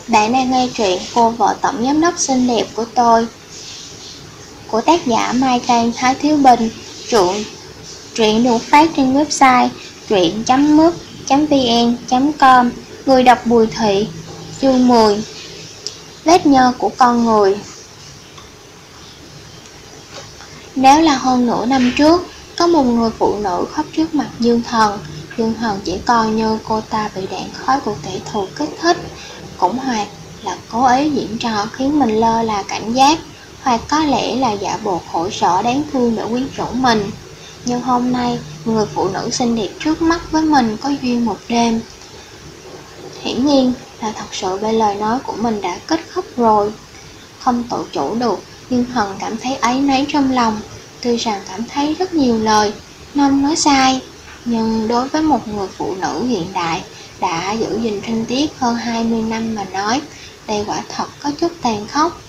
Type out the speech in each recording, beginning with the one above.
Bạn đang nghe truyện Cô vợ tổng giám đốc xinh đẹp của tôi của tác giả Mai Can Thái Thiếu Bình. Truyện được phát trên website truyện.mút.vn.com. Người đọc Bùi Thị. Chương 10. Vết nhơ của con người. Nếu là hơn nửa năm trước, có một người phụ nữ khóc trước mặt Dương Thần. Dương Thần chỉ coi như cô ta bị đạn khói của kẻ thù kích thích, cũng hoặc là cố ý diễn trò khiến mình lơ là cảnh giác, hoặc có lẽ là giả bộ khổ sở đáng thương để quyến rũ mình. Nhưng hôm nay, người phụ nữ xinh đẹp trước mắt với mình có duyên một đêm. Hiển nhiên là thật sự bên lời nói của mình đã kết thúc rồi. Không tự chủ được, Dương Thần cảm thấy áy náy trong lòng. Tuy rằng cảm thấy rất nhiều lời Nông nói sai, nhưng đối với một người phụ nữ hiện đại đã giữ gìn trinh tiết hơn 20 năm mà nói, đây quả thật có chút tàn khốc.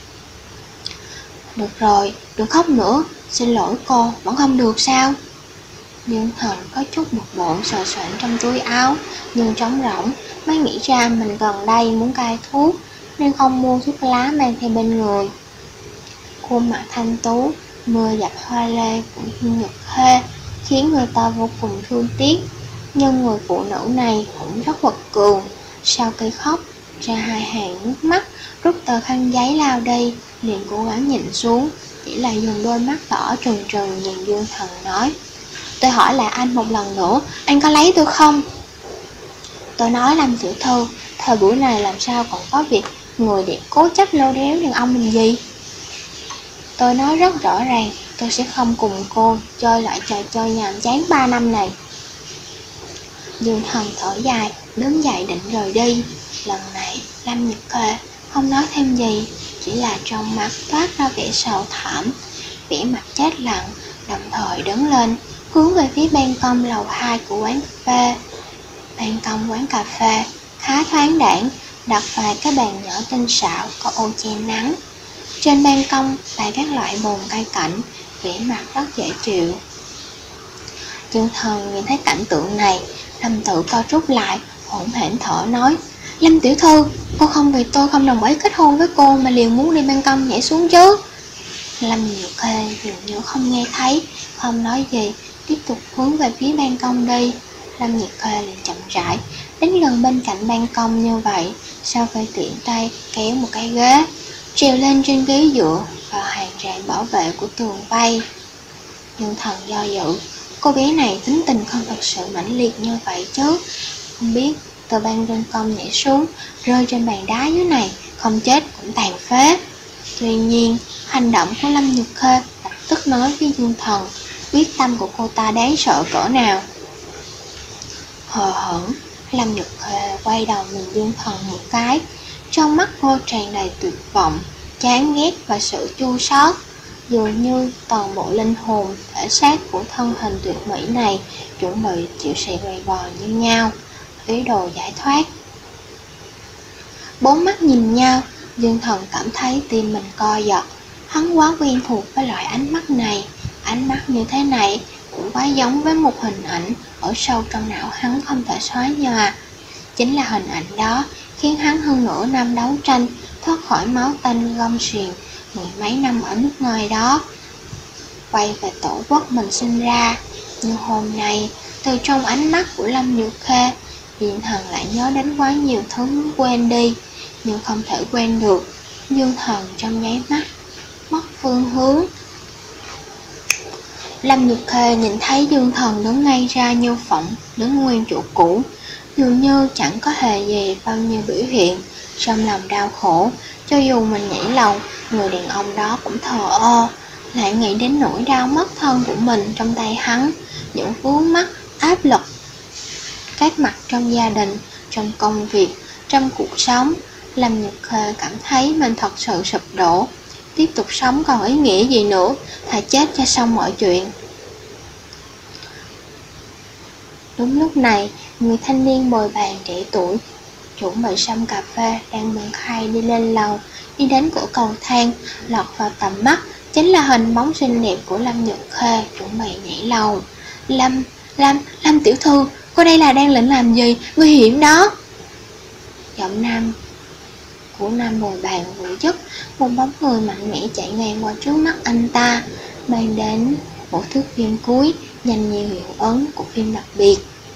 Được rồi, đừng khóc nữa, xin lỗi cô, vẫn không được sao? Dương Thần có chút bực bội sờ soạn trong túi áo, nhưng trống rỗng, mới nghĩ ra mình gần đây muốn cai thuốc, nên không mua thuốc lá mang theo bên người. Khuôn mặt thanh tú, mưa dập hoa lê của Dương Nhật Khê khiến người ta vô cùng thương tiếc, nhưng người phụ nữ này cũng rất quật cường. Sau khi khóc ra hai hàng nước mắt, rút tờ khăn giấy lau đi, liền cố gắng nhìn xuống, chỉ là dùng đôi mắt đỏ trừng trừng nhìn Dương Thần nói: "Tôi hỏi lại anh một lần nữa, anh có lấy tôi không?" Tôi nói Lâm tiểu thư, thời buổi này làm sao còn có việc người đẹp cố chấp lôi đéo đàn ông mình gì. Tôi nói rất rõ ràng, tôi sẽ không cùng cô chơi lại trò chơi nhàm chán 3 năm này. Dương Thần thở dài, đứng dậy định rời đi. Lần này, Lâm Nhật Khê không nói thêm gì, chỉ là trong mắt toát ra vẻ sầu thảm, vẻ mặt chết lặng, đồng thời đứng lên, hướng về phía ban công lầu 2 của quán cà phê. Ban công quán cà phê khá thoáng đãng, đặt vài cái bàn nhỏ tinh xảo có ô che nắng. Trên ban công bày các loại bồn cây cảnh, vẻ mặt rất dễ chịu. Dương Thần nhìn thấy cảnh tượng này, Lâm tự co rút lại, hỗn hển thở nói: "Lâm tiểu thư, cô không vì tôi không đồng ý kết hôn với cô mà liền muốn đi ban công nhảy xuống chứ?" Lâm Nhật Khê dường như không nghe thấy, không nói gì, tiếp tục hướng về phía ban công đi. Lâm Nhật Khê liền chậm rãi đến gần bên cạnh ban công như vậy, sau khi tiện tay kéo một cái ghế, trèo lên trên ghế dựa vào hàng rào bảo vệ của tường vây. Dương Thần do dự, cô bé này tính tình không thật sự mãnh liệt như vậy chứ. Không biết từ ban công nhảy xuống, rơi trên bàn đá dưới này, không chết cũng tàn phế. Tuy nhiên, hành động của Lâm Nhật Khê lập tức nói với Dương Thần quyết tâm của cô ta đáng sợ cỡ nào. Hờ hững, Lâm Nhật Khê quay đầu nhìn Dương Thần một cái, trong mắt cô tràn đầy tuyệt vọng, chán ghét và sự chua xót. Dường như toàn bộ linh hồn, thể xác của thân hình tuyệt mỹ này chuẩn bị chịu sự gầy vò như nhau, ý đồ giải thoát. Bốn mắt nhìn nhau, Dương Thần cảm thấy tim mình co giật. Hắn quá quen thuộc với loại ánh mắt này. Ánh mắt như thế này cũng quá giống với một hình ảnh ở sâu trong não hắn không thể xóa nhòa. Chính là hình ảnh đó khiến hắn hơn nửa năm đấu tranh thoát khỏi máu tanh gông xiềng mười mấy năm ở nước ngoài đó, quay về tổ quốc mình sinh ra. Nhưng hôm nay, từ trong ánh mắt của Lâm Nhật Khê, Dương Thần lại nhớ đến quá nhiều thứ muốn quên đi, nhưng không thể quên được. Dương Thần trong nháy mắt mất phương hướng. Lâm Nhật Khê nhìn thấy Dương Thần đứng ngay ra như phỏng, đứng nguyên chỗ cũ, dường như chẳng có hề gì bao nhiêu biểu hiện. Trong lòng đau khổ, cho dù mình nhảy lầu, người đàn ông đó cũng thờ ơ, lại nghĩ đến nỗi đau mất thân của mình trong tay hắn, những vướng mắc, áp lực, các mặt trong gia đình, trong công việc, trong cuộc sống. Lâm Nhật Khê cảm thấy mình thật sự sụp đổ. Tiếp tục sống còn ý nghĩa gì nữa, thà chết cho xong mọi chuyện. Đúng lúc này, người thanh niên bồi bàn trẻ tuổi chuẩn bị xong cà phê đang bưng khay đi lên lầu, đi đến cửa cầu thang, lọt vào tầm mắt chính là hình bóng xinh đẹp của Lâm Nhật Khê chuẩn bị nhảy lầu. Lâm tiểu thư, cô đây là đang định làm gì? Nguy hiểm đó. Giọng nam của Nam Bồi Bàn vừa dứt, một bóng người mạnh mẽ chạy ngang qua trước mắt anh ta, mang đến một thước phim cuối, nhanh như hiệu ứng của phim đặc biệt.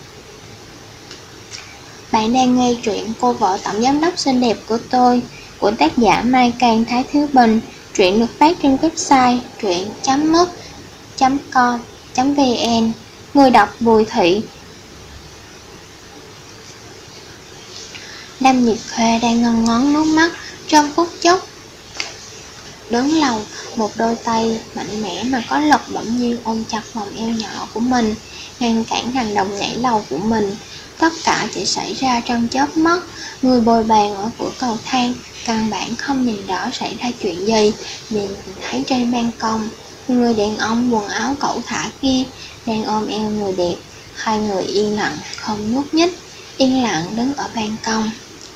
Bạn đang nghe truyện Cô vợ tổng giám đốc xinh đẹp của tôi, của tác giả Mai Can Thái Thiếu Bình. Truyện được phát trên website truyện.com.vn. Người đọc Bùi Thị. Lâm Nhật Khê đang ngân ngấn nước mắt, trong phút chốc đứng lầu, một đôi tay mạnh mẽ mà có lực bỗng nhiên ôm chặt vòng eo nhỏ của mình, ngăn cản hành động nhảy lầu của mình. Tất cả chỉ xảy ra trong chớp mắt. Người bồi bàn ở cửa cầu thang căn bản không nhìn rõ xảy ra chuyện gì, nhìn thấy trên ban công người đàn ông quần áo cẩu thả kia đang ôm eo người đẹp. Hai người yên lặng không nhúc nhích, yên lặng đứng ở ban công.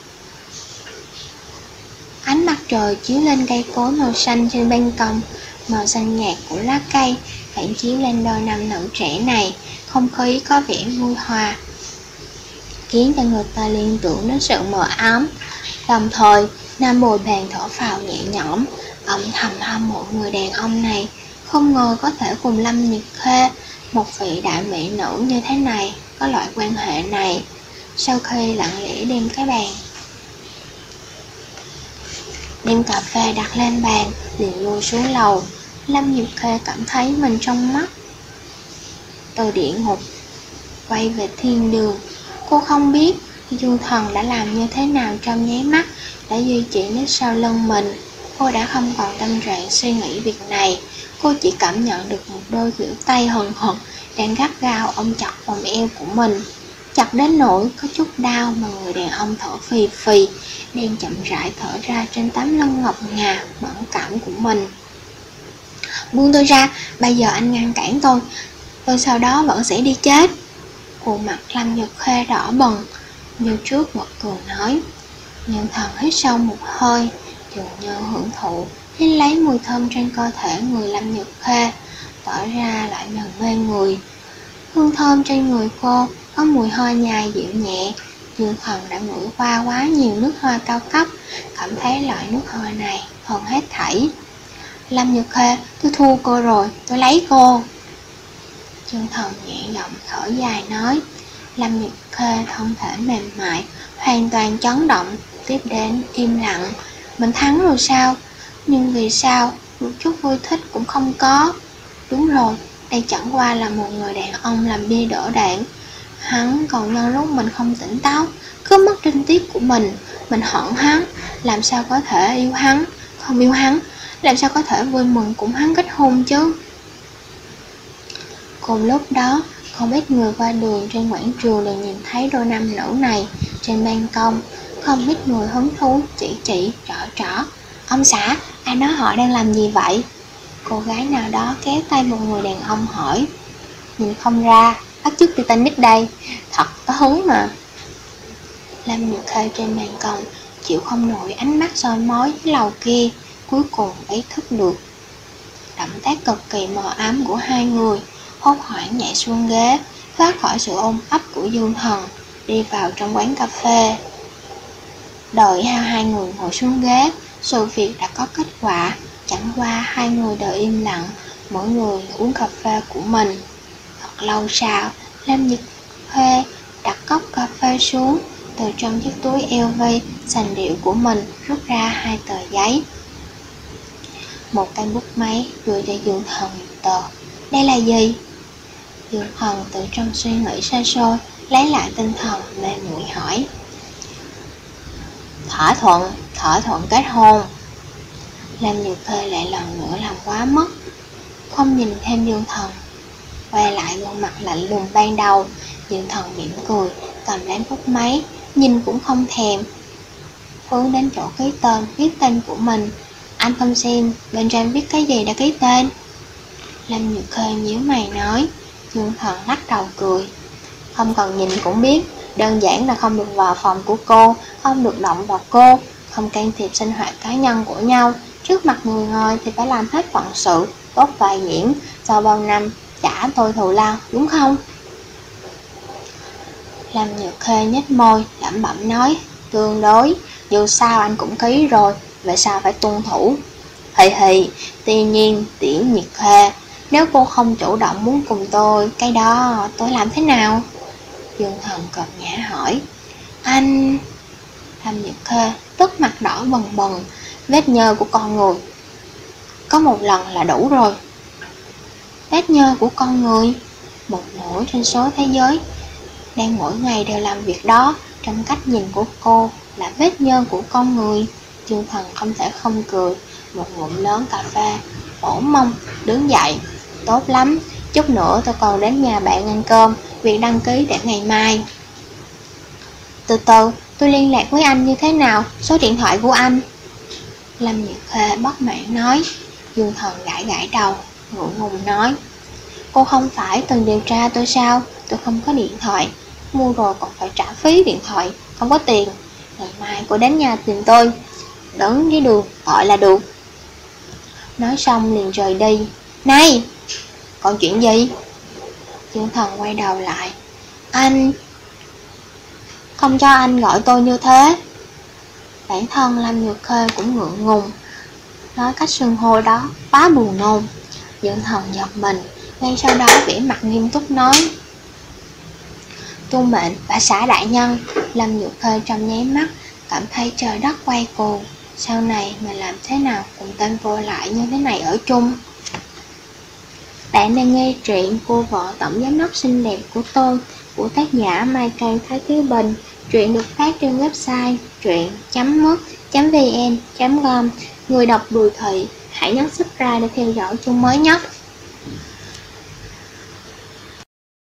Ánh mặt trời chiếu lên cây cối màu xanh trên ban công, màu xanh nhạt của lá cây phản chiếu lên đôi nam nữ trẻ này, không khí có vẻ vui hòa, khiến cho người ta liên tưởng đến sự mờ ám. Đồng thời, Nam Bồi Bàn thở phào nhẹ nhõm, âm thầm hâm mộ người đàn ông này, không ngờ có thể cùng Lâm Nhật Khê, một vị đại mỹ nữ như thế này, có loại quan hệ này. Sau khi lặng lẽ đem cà phê đặt lên bàn, liền lui xuống lầu. Lâm Nhật Khê cảm thấy mình trong mắt từ địa ngục quay về thiên đường. Cô không biết Dương Thần đã làm như thế nào trong nháy mắt, đã duy trì nít sau lưng mình. Cô đã không còn tâm trạng suy nghĩ việc này. Cô chỉ cảm nhận được một đôi khuỷu tay hừng hực đang gắt gao ôm chặt vòng eo của mình, chặt đến nỗi có chút đau mà người đàn ông thở phì phì, đang chậm rãi thở ra trên tấm lưng ngọc ngà mẫn cảm của mình. Buông tôi ra, bây giờ anh ngăn cản tôi sau đó vẫn sẽ đi chết. Khuôn mặt Lâm Nhật Khê đỏ bừng, như trước một cười nói. Nhưng Thần hít sâu một hơi, dường như hưởng thụ hít lấy mùi thơm trên cơ thể người Lâm Nhật Khê, tỏ ra lại lần mê người. Hương thơm trên người cô có mùi hoa nhài dịu nhẹ. Dương Thần đã ngửi qua quá nhiều nước hoa cao cấp, cảm thấy loại nước hoa này hơn hết thảy. Lâm Nhật Khê, tôi thua cô rồi, tôi lấy cô. Dương Thần nhẹ giọng thở dài nói. Lâm Nhật Khê thân thể mềm mại, hoàn toàn chấn động, tiếp đến im lặng. Mình thắng rồi sao? Nhưng vì sao một chút vui thích cũng không có? Đúng rồi, đây chẳng qua là một người đàn ông làm bia đỡ đạn. Hắn còn nhân lúc mình không tỉnh táo cướp mất trinh tiết của mình hận hắn. Làm sao có thể yêu hắn, không yêu hắn? Làm sao có thể vui mừng cùng hắn kết hôn chứ? Cùng lúc đó, không ít người qua đường trên quảng trường đều nhìn thấy đôi nam nữ này trên ban công. Không ít người hứng thú chỉ trỏ. Ông xã, anh nói họ đang làm gì vậy? Cô gái nào đó kéo tay một người đàn ông hỏi. Nhìn không ra, bắt chước Titanic đây, thật có hứng mà. Lâm Nhật Khê trên ban công chịu không nổi ánh mắt soi mói với lầu kia, cuối cùng ý thức được động tác cực kỳ mờ ám của hai người, hốt hoảng nhảy xuống ghế, thoát khỏi sự ôm ấp của Dương Thần, đi vào trong quán cà phê. Đợi hai người ngồi xuống ghế, sự việc đã có kết quả. Chẳng qua hai người đều im lặng, mỗi người uống cà phê của mình. Thật lâu sau, Lâm Nhật Khê đặt cốc cà phê xuống, từ trong chiếc túi LV sành điệu của mình rút ra 2 tờ giấy, một cây bút máy, đưa cho Dương Thần một tờ. Đây là gì? Dương Thần từ trong suy nghĩ xa xôi lấy lại tinh thần, mê muội hỏi. Thỏa thuận kết hôn. Lâm Nhật Khê lại lần nữa làm quá mức, không nhìn thêm Dương Thần, quay lại gương mặt lạnh lùng ban đầu. Dương Thần mỉm cười, cầm lấy bút máy, nhìn cũng không thèm, hướng đến chỗ ký tên, viết tên của mình. Anh không xem bên trên viết cái gì đã ký tên? Lâm Nhật Khê nhíu mày nói. Dương Thần lắc đầu cười. Không cần nhìn cũng biết, đơn giản là không được vào phòng của cô, không được động vào cô, không can thiệp sinh hoạt cá nhân của nhau. Trước mặt người ngoài thì phải làm hết phận sự, tốt vai diễn, sau bao năm trả tôi thù lao, đúng không? Lâm Nhật Khê nhếch môi, lẩm bẩm nói. Tương đối. dù sao anh cũng ký rồi, vậy sao phải tuân thủ? Hì hì, tuy nhiên Tiểu Nhiệt Khê, nếu cô không chủ động muốn cùng tôi, cái đó tôi làm thế nào? Dương Thần cợt nhã hỏi. Anh... Lâm Nhiệt Khê tức mặt đỏ bần bần, vết nhơ của con người. Có một lần là đủ rồi. Vết nhơ của con người, một nửa trên số thế giới đang mỗi ngày đều làm việc đó. Trong cách nhìn của cô là vết nhơ của con người. Dương Thần không thể không cười, một ngụm lớn cà phê, vỗ mông, đứng dậy. Tốt lắm, chút nữa tôi còn đến nhà bạn ăn cơm, việc đăng ký để ngày mai. Từ từ, tôi liên lạc với anh như thế nào, số điện thoại của anh? Lâm Nhiệt Khê bất mãn nói. Dương Thần gãi gãi đầu, ngượng ngùng nói. Cô không phải từng điều tra tôi sao? Tôi không có điện thoại, mua rồi còn phải trả phí điện thoại, không có tiền. Ngày mai cô đến nhà tìm tôi, đứng dưới đường gọi là được. Nói xong liền rời đi. Này, còn chuyện gì? Dương Thần quay đầu lại. Anh... Không cho anh gọi tôi như thế. Bản thân Lâm Nhược Khê cũng ngượng ngùng, nói cách xưng hô đó quá buồn nôn. Dương Thần giật mình, ngay sau đó vẻ mặt nghiêm túc nói. Tuân mệnh bà xã đại nhân. Lâm Nhược Khê trong nháy mắt cảm thấy trời đất quay cuồng. Sau này mình làm thế nào cùng tên vô lại như thế này ở chung? Bạn đang nghe truyện Cô vợ tổng giám đốc xinh đẹp của tôi, của tác giả Mai Cây Thái Thiếu Bình. Truyện được phát trên website truyện.mút.vn.com. Người đọc Bùi Thị. Hãy nhấn subscribe để theo dõi chương mới nhất.